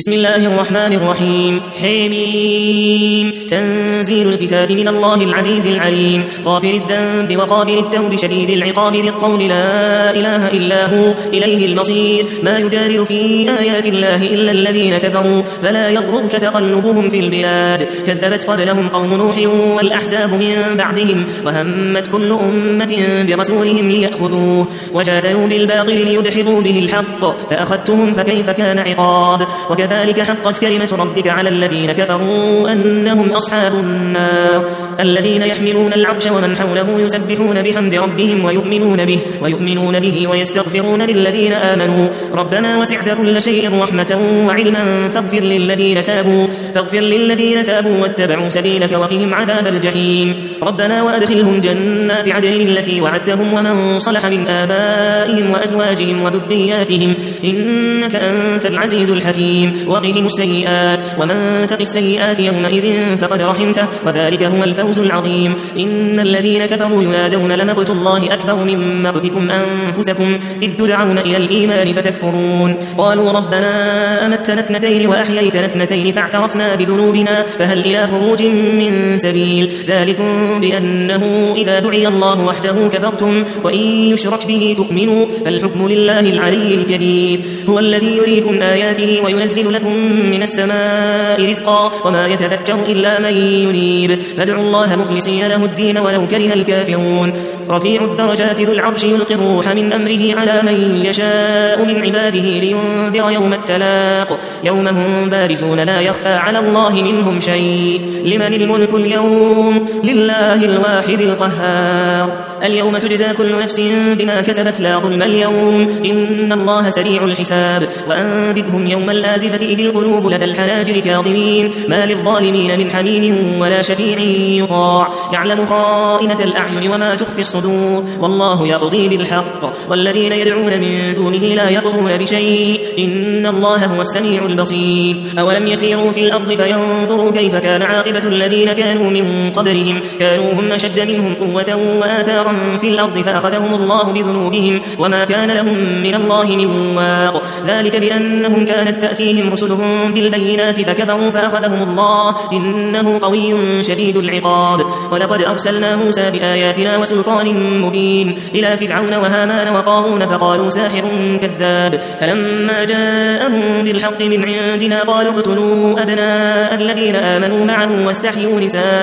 بسم الله الرحمن الرحيم. حميم. تنزيل الكتاب من الله العزيز العليم، غافر الذنب وقابل التوب شديد العقاب ذي الطول لا إله إلا هو إليه المصير. ما يجادل في آيات الله إلا الذين كفروا فلا يغررك تقلبهم في البلاد. كذبت قبلهم قوم نوح والأحزاب من بعدهم، وهمت كل أمة برسولهم ليأخذوه، وجادلوا بالباطل ليدحضوا به الحق فأخذتهم فكيف كان عقاب. وكذلك حقت كلمة ربك على الذين كفروا أنهم أصحاب النار. الذين يحملون العرش ومن حوله يسبحون بحمد ربهم ويؤمنون به ويستغفرون للذين آمنوا ربنا وسعت كل شيء رحمة وعلما فاغفر للذين تابوا واتبعوا سبيلك وقهم عذاب الجحيم. ربنا وأدخلهم جنات عدن التي وعدتهم ومن صلح من آبائهم وأزواجهم وذرياتهم إنك أنت العزيز الحكيم. وقهم السيئات ومن تق السيئات يومئذ فقد رحمته وذلك هو الفوز العظيم. إن الذين كفروا ينادون لمقت الله أكبر من مقتكم أنفسكم إذ تدعون إلى الإيمان فتكفرون. قالوا ربنا أمتنا اثنتين وأحييتنا اثنتين فاعترفنا بذنوبنا فهل إلى خروج من سبيل. ذلكم بأنه إذا دعي الله وحده كفرتم وإن يشرك به تؤمنوا فالحكم لله العلي الكبير. هو الذي يريكم آياته وينزل لكم من السماء رزقا وما يتذكر إلا من ينيب. فادعوا الله مخلصين له الدين ولو كره الكافرون. رفيع الدرجات ذو العرش يلقي الروح من أمره على من يشاء من عباده لينذر يوم التلاق يوم هم بارزون لا يخفى على الله منهم شيء. لمن الملك اليوم؟ لله الواحد القهار. اليوم تجزى كل نفس بما كسبت لا ظلم اليوم إن الله سريع الحساب. وأنذرهم يوم الآزفة إذ القلوب لدى الحناجر كاظمين ما للظالمين من حميم ولا شفيع يطاع يعلم خائنة الأعين وما تخفي الصدور والله يقضي بالحق والذين يدعون من دونه لا يقضون بشيء إن الله هو السميع البصير. أولم يسيروا في الأرض فينظروا كيف كان عاقبة الذين كانوا من قبلهم كانوا هم أشد منهم قوة وآثارا في الأرض فأخذهم الله بذنوبهم وما كان لهم من الله من واق. ذلك بأنهم كانت تأتيهم رسلهم بالبينات فكفروا فأخذهم الله إنه قوي شديد العقاب. ولقد أرسلنا موسى بآياتنا وسلطان مبين إلى فرعون وهامان وقارون فقالوا ساحر كذاب. فلما جاءهم بالحق من عندنا قالوا اقتلوا أبناء الذين آمنوا معه واستحيوا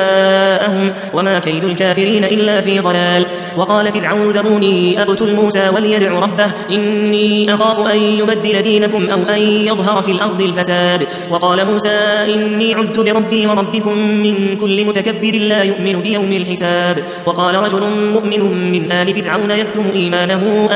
نساءهم وما كيد الكافرين إلا في ضلال. وقال فرعون ذروني أقتل موسى وليدع ربه إني أخاف أن يبدل دينكم أو أن يظهر في الأرض الفساد. وقال موسى إني عذت بربي وربكم من كل متكبر لا يؤمن بيوم الحساب. وقال رجل مؤمن من آل فرعون يكتم إيمانه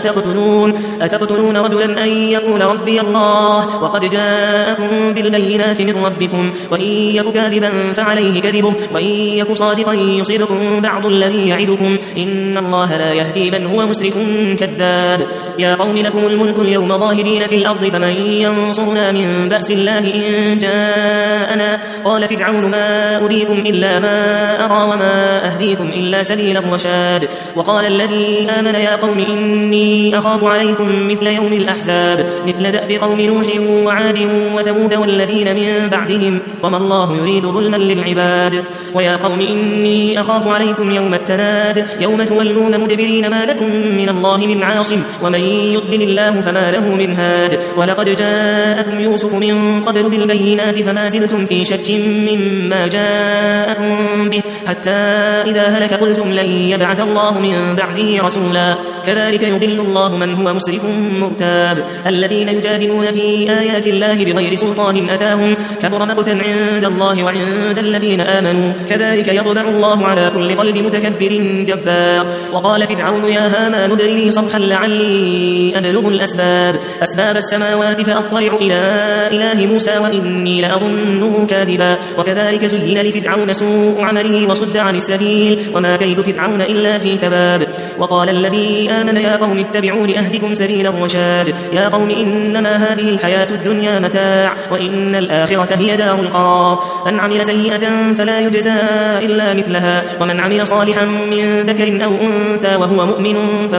أتقتلون رجلا أن يقول ربي الله وقد جاءكم بالبينات من ربكم وإن يك كاذبا فعليه كذبه وإن يك صادقا يصيبكم بعض الذي يعدكم إن الله لا يهدي من هو مسرف كذاب. يا قوم لكم الملك اليوم ظاهرين في الأرض فمن ينصرنا من بأس الله إن جاءنا. قال فرعون ما أريكم إلا ما أرى وما أهديكم إلا سبيل الرشاد. وقال الذي آمن يا قوم إني أخاف عليكم مثل يوم الأحزاب مثل دأب قوم نوح وعاد وثمود والذين من بعدهم وما الله يريد ظلما للعباد. ويا قوم إني أخاف عليكم يوم التناد يوم تولون مدبرين ما لكم من الله من عاصم ومن يضلل الله فما له من هاد. ولقد جاءكم يوسف من قبل بالبينات فما زلتم في شك مما جاءكم به حتى إذا هلك قلتم لن يبعث الله من بعده رسولا. كذلك يضل الله من هو مسرف مرتاب. الذين يجادلون في آيات الله بغير سلطان أتاهم كبر مقتا عند الله وعند الذين آمنوا كذلك يطبع الله على كل قلب متكبر جبار. وقال فرعون يا هامان ابن لي صرحا لعلي أبلغ أسباب السماوات فأطلع إلى إله موسى وإني لأظنه كاذبا. وكذلك زين لفرعون سوء عمله وصد عن السبيل وما كيد فرعون إلا في تباب. وقال الذي آمن يا قوم اتبعون أهدكم سبيل الرشاد يا قوم إنما هذه الحياة الدنيا متاع وإن الآخرة هي دار القرار من عمل سيئة فلا يجزى إلا مثلها ومن عمل صالحا من ذكر أو أنثى وهو مؤمن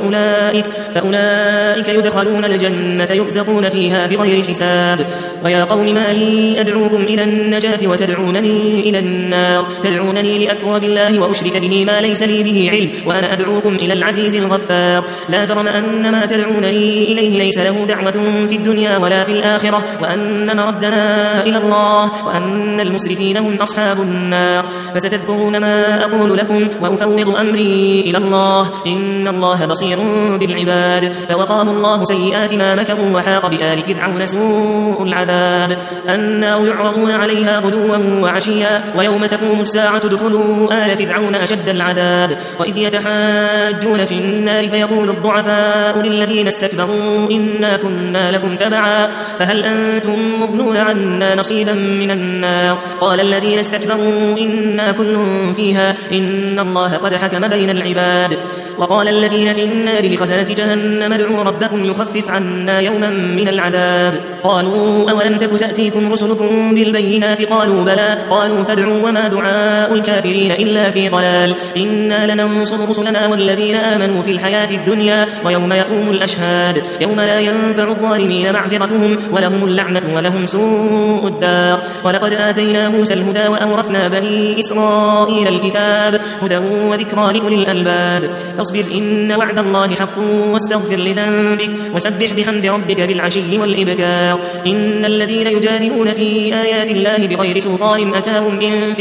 فأولئك يدخلون الجنة يرزقون فيها بغير حساب ويا قوم ما لي أدعوكم إلى النجاة وتدعونني إلى النار تدعونني لأكفر بالله وأشرك به ما ليس لي به علم وأنا أدعوكم إلى العزيز الغفار لا جرم أن ما تدعونني إليه ليس له دعوة في الدنيا ولا في الآخرة وأن مردنا إلى الله وأن المسرفين هم أصحاب النار فستذكرون ما أقول لكم وأفوض أمري إلى الله إن الله بصير بالعباد فوقاه الله سيئات ما مكروا وحاق بآل فرعون سوء العذاب النار يعرضون عليها غدوا وعشيا ويوم تقوم الساعة ادخلوا آل فرعون أشد العذاب وإذ يتحاجون في النار فيقول الضعفاء للذين استكبروا إنا كنا لكم تبعا فهل أنتم مغنون عنا نصيبا من النار قال الذين استكبروا إنا كل فيها إن الله قد حكم بين العباد وقال الذين في النار لخزنة جهنم ادعوا ربكم يخفف عنا يوما من العذاب قالوا أولم تك تأتيكم رسلكم بالبينات قالوا بلى قالوا فادعوا وما دعاء الكافرين إلا في ضلال إنا لننصر رسلنا والذين آمنوا في الحياة الدنيا ويوم يقوم الأشهاد يوم لا ينفع الظالمين معذرتهم ولهم اللعنة ولهم سوء الدار ولقد آتينا موسى الهدى وأورثنا بني إسرائيل الكتاب هدى وذكرى لأولي الألباب فاصبر إن وعد الله حق واستغفر لذنبك وسبح بحمد ربك بالعشي والإبكار إن الذين يجادلون في آيات الله بغير سلطان أتاهم إن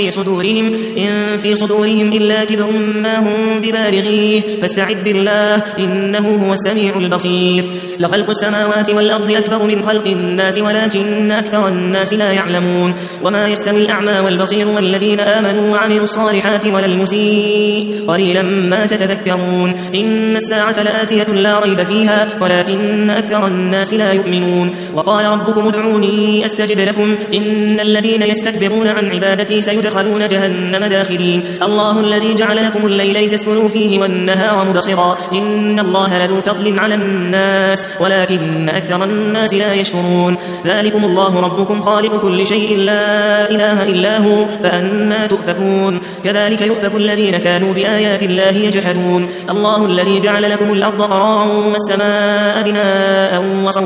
في صدورهم إلا كبر ما هم ببالغيه فاستعذ بالله إنه هو السميع البصير لخلق السماوات والأرض أكبر من خلق الناس ولكن أكثر الناس لا يعلمون وما يستوي الأعمى والبصير والذين آمنوا وعملوا الصالحات ولا المسيء قليلا ما تتذكرون إن الساعة لآتية لا ريب فيها ولكن أكثر الناس لا يؤمنون وقال ربكم ادعوني أستجب لكم إن الذين يستكبرون عن عبادتي سيدخلون جهنم داخرين الله الذي جعل لكم الليل لتسكنوا فيه والنهار مبصرا إن الله لذو فضل على الناس ولكن أكثر الناس لا يشكرون ذلكم الله ربكم خالق كل شيء لا إله إلا هو فأنا تؤفكون كذلك يؤفك الذين كانوا بآيات الله يجحدون الله الذي جعل لكم الأرض قرارا والسماء بناء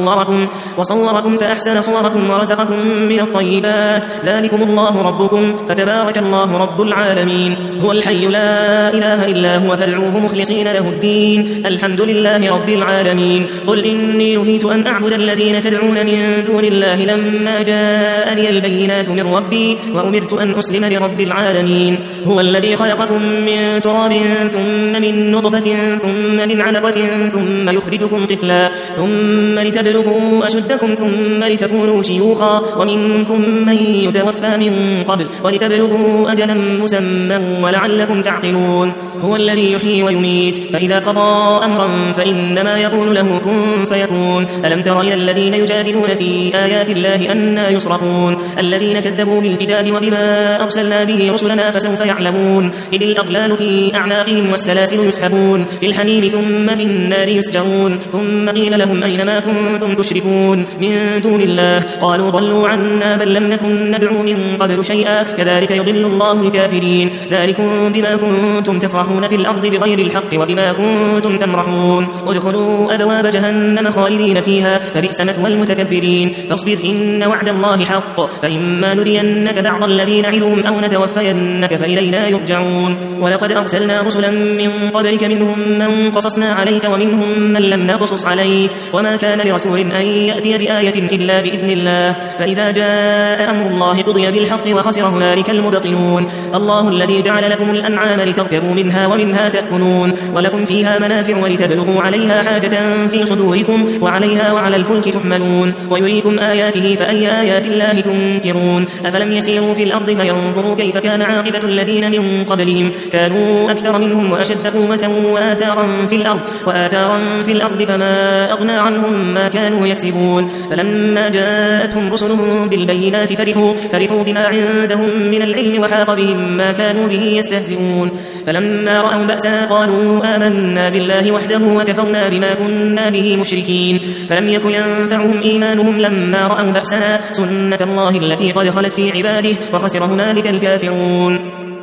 وصوركم فأحسن صوركم ورزقكم من الطيبات ذلكم الله ربكم فتبارك الله رب العالمين هو الحي لا إله إلا هو فادعوه مخلصين له الدين الحمد لله رب العالمين قل إني نهيت أن أعبد الذين تدعون من دون الله لما جاءني البينات من ربي وأمرت أن أسلم لرب العالمين هو الذي خلقكم من تراب ثم من نطفة ثم من علقة ثم يخرجكم طفلا ثم لتبلغوا أشدكم ثم لتكونوا شيوخا ومنكم من يتوفى من قبل ولتبلغوا أجلا مسمى ولعلكم تعقلون هو الذي يحيي ويميت فإذا قضى أمرا فإنما يقول له كن فيكون ألم تر إلى الذين يجادلون في آيات الله أنى يصرفون الذين كذبوا بالكتاب وبما أرسلنا به رسلنا فسوف يعلمون إذ الأغلال في أعناقهم والسلاسل يسحبون في الحميم ثم في النار يسجرون ثم قيل لهم أين ما كنتم تشركون من دون الله قالوا ضلوا عنا بل لم نكن ندعو من قبل شيئا كذلك يضل الله الكافرين ذلكم بما كنتم تفرحون في الأرض بغير الحق وبما كنتم تمرحون ادخلوا أبواب جهنم خالدين فيها فبئس مثوى المتكبرين فاصبر إن وعد الله حق فإما نرينك بعض الذين نعدهم أو نتوفينك فإلينا يرجعون ولقد أرسلنا رسلا من قبلك منهم من قصصنا عليك ومنهم من لم نقصص عليك وما كان لرسول أن يأتي بآية إلا بإذن الله فإذا جاء أمر الله قضي بالحق وخسر هنالك المبطلون الله الذي جعل لكم الأنعام لتركبوا منها ومنها تأكلون ولكم فيها منافع ولتبلغوا عليها حاجة في صدوركم ظهوركم وعليها وعلى الفلك تحملون ويريكم آياته فأي آيات الله تنكرون أفلم يسيروا في الأرض فينظروا كيف كان عاقبة الذين من قبلهم كانوا أكثر منهم وأشد قوة وآثارا في الأرض فما أغنى عنهم ما كانوا يكسبون فلما جاءتهم رسلهم بالبينات فرحوا بما عندهم من العلم وحاق بهم ما كانوا به يستهزئون فلما رأوا بأسنا قالوا آمنا بالله وحده وكفرنا بما كنا به مشركين فلم يكن ينفعهم إيمانهم لما رأوا بأسنا سنة الله التي قد خلت في عباده وخسر هنالك الكافرون